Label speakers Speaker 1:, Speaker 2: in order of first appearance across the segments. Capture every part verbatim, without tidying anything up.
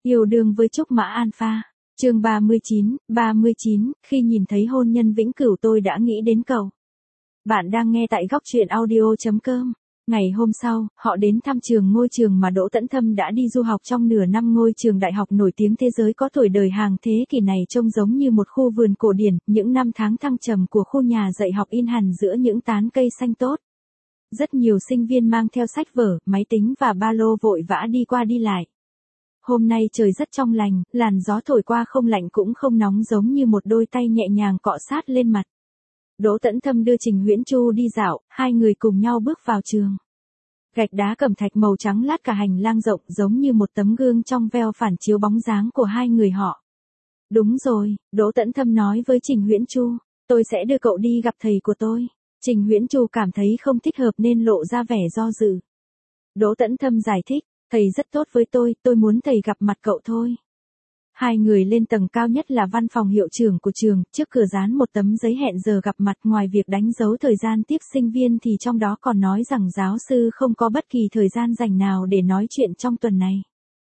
Speaker 1: Yêu đương với Trúc Mã Alpha. Chương ba mươi chín, ba mươi chín, khi nhìn thấy hôn nhân vĩnh cửu tôi đã nghĩ đến cậu. Bạn đang nghe tại góc truyện audio chấm com. Ngày hôm sau, họ đến thăm trường ngôi trường mà Đỗ Tấn Thâm đã đi du học trong nửa năm. Ngôi trường đại học nổi tiếng thế giới có tuổi đời hàng thế kỷ này trông giống như một khu vườn cổ điển, những năm tháng thăng trầm của khu nhà dạy học in hằn giữa những tán cây xanh tốt. Rất nhiều sinh viên mang theo sách vở, máy tính và ba lô vội vã đi qua đi lại. Hôm nay trời rất trong lành, làn gió thổi qua không lạnh cũng không nóng, giống như một đôi tay nhẹ nhàng cọ sát lên mặt. Đỗ Tấn Thâm đưa Trình Huyễn Chu đi dạo, hai người cùng nhau bước vào trường. Gạch đá cẩm thạch màu trắng lát cả hành lang rộng, giống như một tấm gương trong veo phản chiếu bóng dáng của hai người họ. Đúng rồi, Đỗ Tấn Thâm nói với Trình Huyễn Chu, tôi sẽ đưa cậu đi gặp thầy của tôi. Trình Huyễn Chu cảm thấy không thích hợp nên lộ ra vẻ do dự. Đỗ Tấn Thâm giải thích, thầy rất tốt với tôi, tôi muốn thầy gặp mặt cậu thôi. Hai người lên tầng cao nhất là văn phòng hiệu trưởng của trường, trước cửa dán một tấm giấy hẹn giờ gặp mặt. Ngoài việc đánh dấu thời gian tiếp sinh viên thì trong đó còn nói rằng giáo sư không có bất kỳ thời gian rảnh nào để nói chuyện trong tuần này.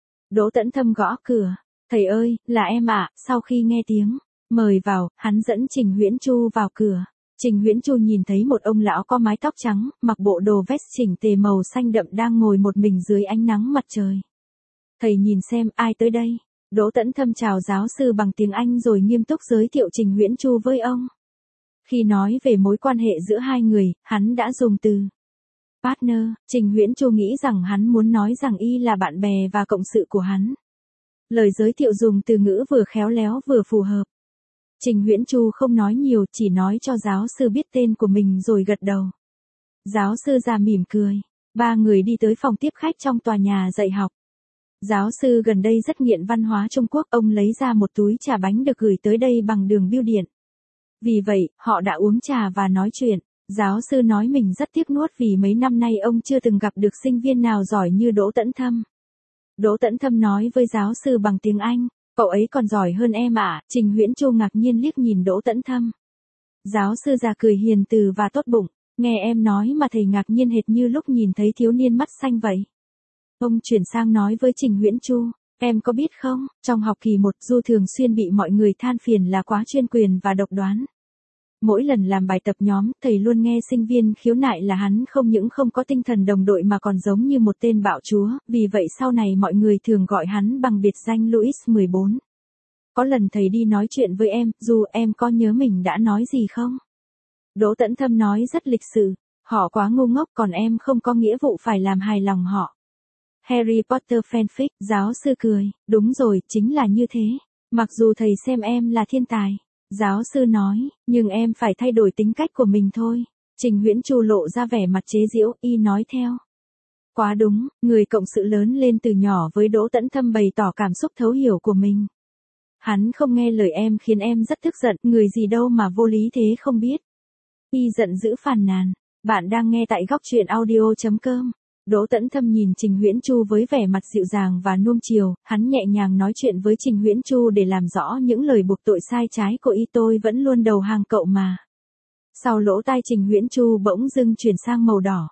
Speaker 1: Đỗ Tấn Thâm gõ cửa, thầy ơi, là em ạ. Sau khi nghe tiếng mời vào, hắn dẫn Trình Huyễn Chu vào cửa. Trình Huyễn Chu nhìn thấy một ông lão có mái tóc trắng, mặc bộ đồ vest chỉnh tề màu xanh đậm đang ngồi một mình dưới ánh nắng mặt trời. Thầy nhìn xem, ai tới đây? Đỗ Tấn Thâm chào giáo sư bằng tiếng Anh rồi nghiêm túc giới thiệu Trình Huyễn Chu với ông. Khi nói về mối quan hệ giữa hai người, hắn đã dùng từ partner. Trình Huyễn Chu nghĩ rằng hắn muốn nói rằng y là bạn bè và cộng sự của hắn. Lời giới thiệu dùng từ ngữ vừa khéo léo vừa phù hợp. Trình Huyễn Chu không nói nhiều, chỉ nói cho giáo sư biết tên của mình rồi gật đầu. Giáo sư già mỉm cười. Ba người đi tới phòng tiếp khách trong tòa nhà dạy học. Giáo sư gần đây rất nghiện văn hóa Trung Quốc, ông lấy ra một túi trà bánh được gửi tới đây bằng đường bưu điện. Vì vậy, họ đã uống trà và nói chuyện. Giáo sư nói mình rất tiếc nuốt vì mấy năm nay ông chưa từng gặp được sinh viên nào giỏi như Đỗ Tấn Thâm. Đỗ Tấn Thâm nói với giáo sư bằng tiếng Anh, cậu ấy còn giỏi hơn em ạ. À. Trình Huyễn Chu ngạc nhiên liếc nhìn Đỗ Tấn Thâm. Giáo sư già cười hiền từ và tốt bụng, nghe em nói mà thầy ngạc nhiên hệt như lúc nhìn thấy thiếu niên mắt xanh vậy. Ông chuyển sang nói với Trình Huyễn Chu, em có biết không, trong học kỳ một Du thường xuyên bị mọi người than phiền là quá chuyên quyền và độc đoán. Mỗi lần làm bài tập nhóm, thầy luôn nghe sinh viên khiếu nại là hắn không những không có tinh thần đồng đội mà còn giống như một tên bạo chúa, vì vậy sau này mọi người thường gọi hắn bằng biệt danh Louis mười bốn. Có lần thầy đi nói chuyện với em, dù em có nhớ mình đã nói gì không? Đỗ Tấn Thâm nói rất lịch sự, họ quá ngu ngốc còn em không có nghĩa vụ phải làm hài lòng họ. Harry Potter fanfic, giáo sư cười, đúng rồi, chính là như thế. Mặc dù thầy xem em là thiên tài, giáo sư nói, nhưng em phải thay đổi tính cách của mình thôi. Trình Huyễn Chu lộ ra vẻ mặt chế giễu, y nói theo. Quá đúng, người cộng sự lớn lên từ nhỏ với Đỗ Tấn Thâm bày tỏ cảm xúc thấu hiểu của mình. Hắn không nghe lời em khiến em rất tức giận, người gì đâu mà vô lý thế không biết. Y giận dữ phàn nàn. Bạn đang nghe tại góc truyện audio chấm com. Đỗ Tấn Thâm nhìn Trình Huyễn Chu với vẻ mặt dịu dàng và nuông chiều, hắn nhẹ nhàng nói chuyện với Trình Huyễn Chu để làm rõ những lời buộc tội sai trái của y. Tôi vẫn luôn đầu hàng cậu mà. Sau lỗ tai Trình Huyễn Chu bỗng dưng chuyển sang màu đỏ.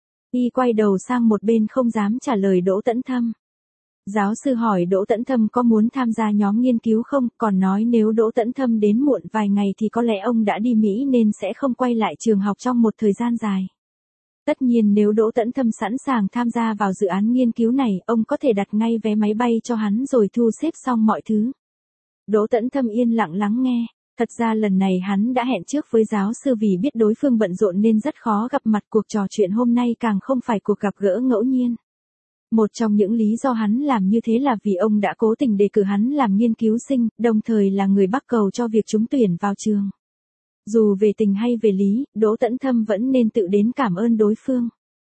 Speaker 1: Y quay đầu sang một bên không dám trả lời Đỗ Tấn Thâm. Giáo sư hỏi Đỗ Tấn Thâm có muốn tham gia nhóm nghiên cứu không, còn nói nếu Đỗ Tấn Thâm đến muộn vài ngày thì có lẽ ông đã đi Mỹ nên sẽ không quay lại trường học trong một thời gian dài. Tất nhiên nếu Đỗ Tấn Thâm sẵn sàng tham gia vào dự án nghiên cứu này, ông có thể đặt ngay vé máy bay cho hắn rồi thu xếp xong mọi thứ. Đỗ Tấn Thâm yên lặng lắng nghe. Thật ra lần này hắn đã hẹn trước với giáo sư vì biết đối phương bận rộn nên rất khó gặp mặt. Cuộc trò chuyện hôm nay càng không phải cuộc gặp gỡ ngẫu nhiên. Một trong những lý do hắn làm như thế là vì ông đã cố tình đề cử hắn làm nghiên cứu sinh, đồng thời là người bắt cầu cho việc trúng tuyển vào trường. Dù về tình hay về lý, Đỗ Tấn Thâm vẫn nên tự đến cảm ơn đối phương.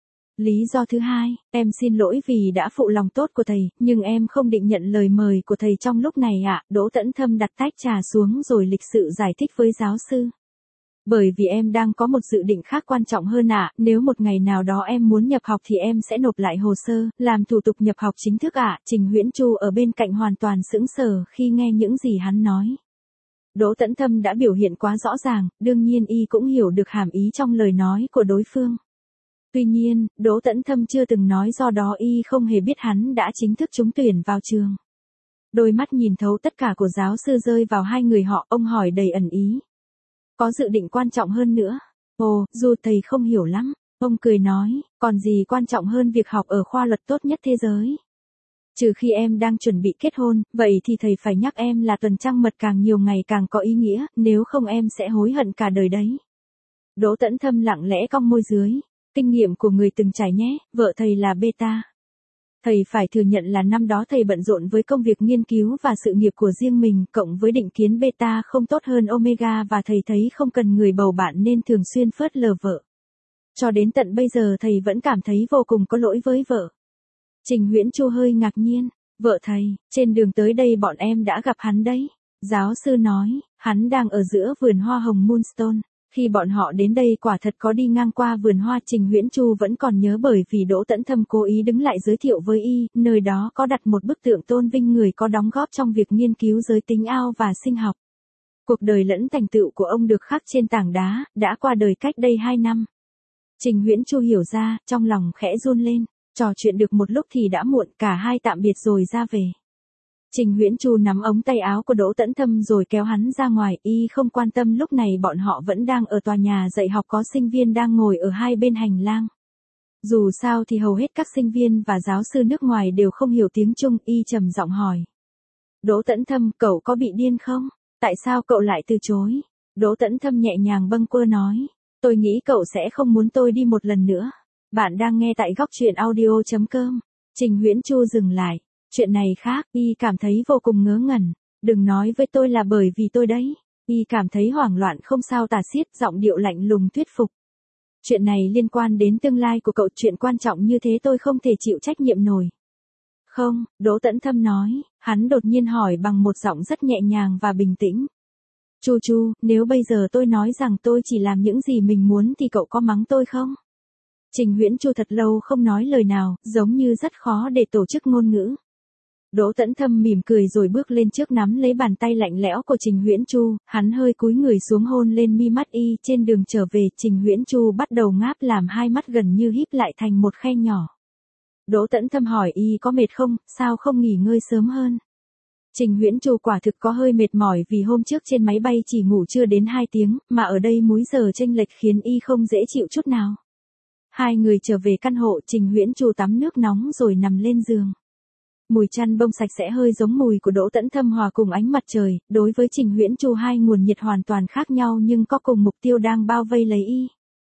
Speaker 1: Lý do thứ hai, em xin lỗi vì đã phụ lòng tốt của thầy, nhưng em không định nhận lời mời của thầy trong lúc này ạ. À. Đỗ Tấn Thâm đặt tách trà xuống rồi lịch sự giải thích với giáo sư. Bởi vì em đang có một dự định khác quan trọng hơn ạ, à. Nếu một ngày nào đó em muốn nhập học thì em sẽ nộp lại hồ sơ, làm thủ tục nhập học chính thức ạ. À. Trình Huyễn Chu ở bên cạnh hoàn toàn sững sờ khi nghe những gì hắn nói. Đỗ Tấn Thâm đã biểu hiện quá rõ ràng, đương nhiên y cũng hiểu được hàm ý trong lời nói của đối phương. Tuy nhiên, Đỗ Tấn Thâm chưa từng nói do đó y không hề biết hắn đã chính thức trúng tuyển vào trường. Đôi mắt nhìn thấu tất cả của giáo sư rơi vào hai người họ, ông hỏi đầy ẩn ý. Có dự định quan trọng hơn nữa? Ồ, dù thầy không hiểu lắm. Ông cười nói, còn gì quan trọng hơn việc học ở khoa luật tốt nhất thế giới? Trừ khi em đang chuẩn bị kết hôn, vậy thì thầy phải nhắc em là tuần trăng mật càng nhiều ngày càng có ý nghĩa, nếu không em sẽ hối hận cả đời đấy. Đỗ Tấn Thâm lặng lẽ cong môi dưới. Kinh nghiệm của người từng trải nhé, vợ thầy là beta. Thầy phải thừa nhận là năm đó thầy bận rộn với công việc nghiên cứu và sự nghiệp của riêng mình, cộng với định kiến beta không tốt hơn omega và thầy thấy không cần người bầu bạn nên thường xuyên phớt lờ vợ. Cho đến tận bây giờ thầy vẫn cảm thấy vô cùng có lỗi với vợ. Trình Huyễn Chu hơi ngạc nhiên. Vợ thầy, trên đường tới đây bọn em đã gặp hắn đấy. Giáo sư nói, hắn đang ở giữa vườn hoa hồng Moonstone. Khi bọn họ đến đây quả thật có đi ngang qua vườn hoa. Trình Huyễn Chu vẫn còn nhớ bởi vì Đỗ Tấn Thâm cố ý đứng lại giới thiệu với y, nơi đó có đặt một bức tượng tôn vinh người có đóng góp trong việc nghiên cứu giới tính ao và sinh học. Cuộc đời lẫn thành tựu của ông được khắc trên tảng đá, đã qua đời cách đây hai năm. Trình Huyễn Chu hiểu ra, trong lòng khẽ run lên, trò chuyện được một lúc thì đã muộn, cả hai tạm biệt rồi ra về. Trình Huyễn Chu nắm ống tay áo của Đỗ Tấn Thâm rồi kéo hắn ra ngoài, y không quan tâm lúc này bọn họ vẫn đang ở tòa nhà dạy học có sinh viên đang ngồi ở hai bên hành lang. Dù sao thì hầu hết các sinh viên và giáo sư nước ngoài đều không hiểu tiếng Trung, y trầm giọng hỏi. Đỗ Tấn Thâm, cậu có bị điên không? Tại sao cậu lại từ chối? Đỗ Tấn Thâm nhẹ nhàng bâng quơ nói. Tôi nghĩ cậu sẽ không muốn tôi đi một lần nữa. Bạn đang nghe tại góc truyện audio chấm com. Trình Huyễn Chu dừng lại. Chuyện này khác, y cảm thấy vô cùng ngớ ngẩn. Đừng nói với tôi là bởi vì tôi đấy. Y cảm thấy hoảng loạn không sao tả xiết, giọng điệu lạnh lùng thuyết phục. Chuyện này liên quan đến tương lai của cậu, chuyện quan trọng như thế tôi không thể chịu trách nhiệm nổi. Không, Đỗ Tấn Thâm nói, hắn đột nhiên hỏi bằng một giọng rất nhẹ nhàng và bình tĩnh. Chu Chu, nếu bây giờ tôi nói rằng tôi chỉ làm những gì mình muốn thì cậu có mắng tôi không? Trình Huyễn Chu thật lâu không nói lời nào, giống như rất khó để tổ chức ngôn ngữ. Đỗ Tấn Thâm mỉm cười rồi bước lên trước nắm lấy bàn tay lạnh lẽo của Trình Huyễn Chu, hắn hơi cúi người xuống hôn lên mi mắt y. Trên đường trở về, Trình Huyễn Chu bắt đầu ngáp làm hai mắt gần như híp lại thành một khe nhỏ. Đỗ Tấn Thâm hỏi y có mệt không, sao không nghỉ ngơi sớm hơn? Trình Huyễn Chu quả thực có hơi mệt mỏi vì hôm trước trên máy bay chỉ ngủ chưa đến hai tiếng, mà ở đây múi giờ chênh lệch khiến y không dễ chịu chút nào. Hai người trở về căn hộ, Trình Huyễn Chu tắm nước nóng rồi nằm lên giường. Mùi chăn bông sạch sẽ hơi giống mùi của Đỗ Tấn Thâm hòa cùng ánh mặt trời, đối với Trình Huyễn Chu hai nguồn nhiệt hoàn toàn khác nhau nhưng có cùng mục tiêu đang bao vây lấy y.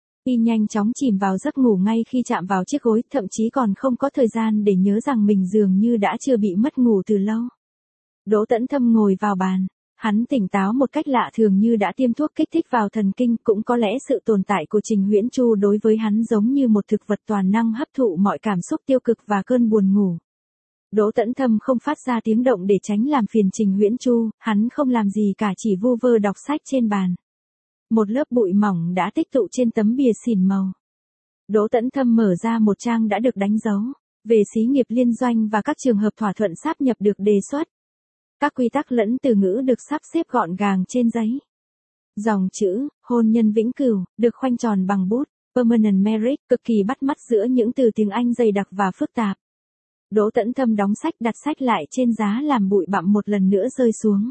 Speaker 1: Y nhanh chóng chìm vào giấc ngủ ngay khi chạm vào chiếc gối, thậm chí còn không có thời gian để nhớ rằng mình dường như đã chưa bị mất ngủ từ lâu. Đỗ Tấn Thâm ngồi vào bàn. Hắn tỉnh táo một cách lạ thường như đã tiêm thuốc kích thích vào thần kinh, cũng có lẽ sự tồn tại của Trình Huyễn Chu đối với hắn giống như một thực vật toàn năng hấp thụ mọi cảm xúc tiêu cực và cơn buồn ngủ. Đỗ Tấn Thâm không phát ra tiếng động để tránh làm phiền Trình Huyễn Chu, hắn không làm gì cả, chỉ vu vơ đọc sách trên bàn. Một lớp bụi mỏng đã tích tụ trên tấm bìa xỉn màu. Đỗ Tấn Thâm mở ra một trang đã được đánh dấu, về xí nghiệp liên doanh và các trường hợp thỏa thuận sáp nhập được đề xuất. Các quy tắc lẫn từ ngữ được sắp xếp gọn gàng trên giấy. Dòng chữ, hôn nhân vĩnh cửu, được khoanh tròn bằng bút, permanent marriage, cực kỳ bắt mắt giữa những từ tiếng Anh dày đặc và phức tạp. Đỗ Tấn Thâm đóng sách, đặt sách lại trên giá làm bụi bặm một lần nữa rơi xuống.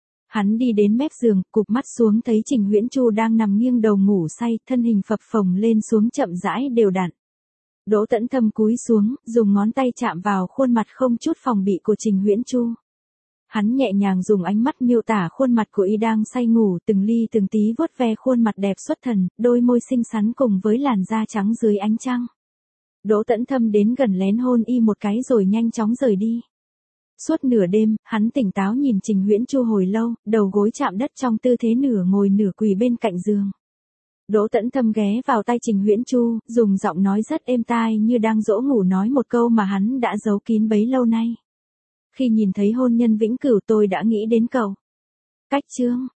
Speaker 1: Hắn đi đến mép giường, cụp mắt xuống thấy Trình Huyễn Chu đang nằm nghiêng đầu ngủ say, thân hình phập phồng lên xuống chậm rãi đều đặn. Đỗ Tấn Thâm cúi xuống, dùng ngón tay chạm vào khuôn mặt không chút phòng bị của Trình Huyễn Chu. Hắn nhẹ nhàng dùng ánh mắt miêu tả khuôn mặt của y đang say ngủ, từng ly từng tí vuốt ve khuôn mặt đẹp xuất thần, đôi môi xinh xắn cùng với làn da trắng dưới ánh trăng. Đỗ Tấn Thâm đến gần lén hôn y một cái rồi nhanh chóng rời đi. Suốt nửa đêm, hắn tỉnh táo nhìn Trình Huyễn Chu hồi lâu, đầu gối chạm đất trong tư thế nửa ngồi nửa quỳ bên cạnh giường. Đỗ Tấn Thâm ghé vào tai Trình Huyễn Chu, dùng giọng nói rất êm tai như đang dỗ ngủ nói một câu mà hắn đã giấu kín bấy lâu nay. Khi nhìn thấy hôn nhân vĩnh cửu tôi đã nghĩ đến cậu. Cách chương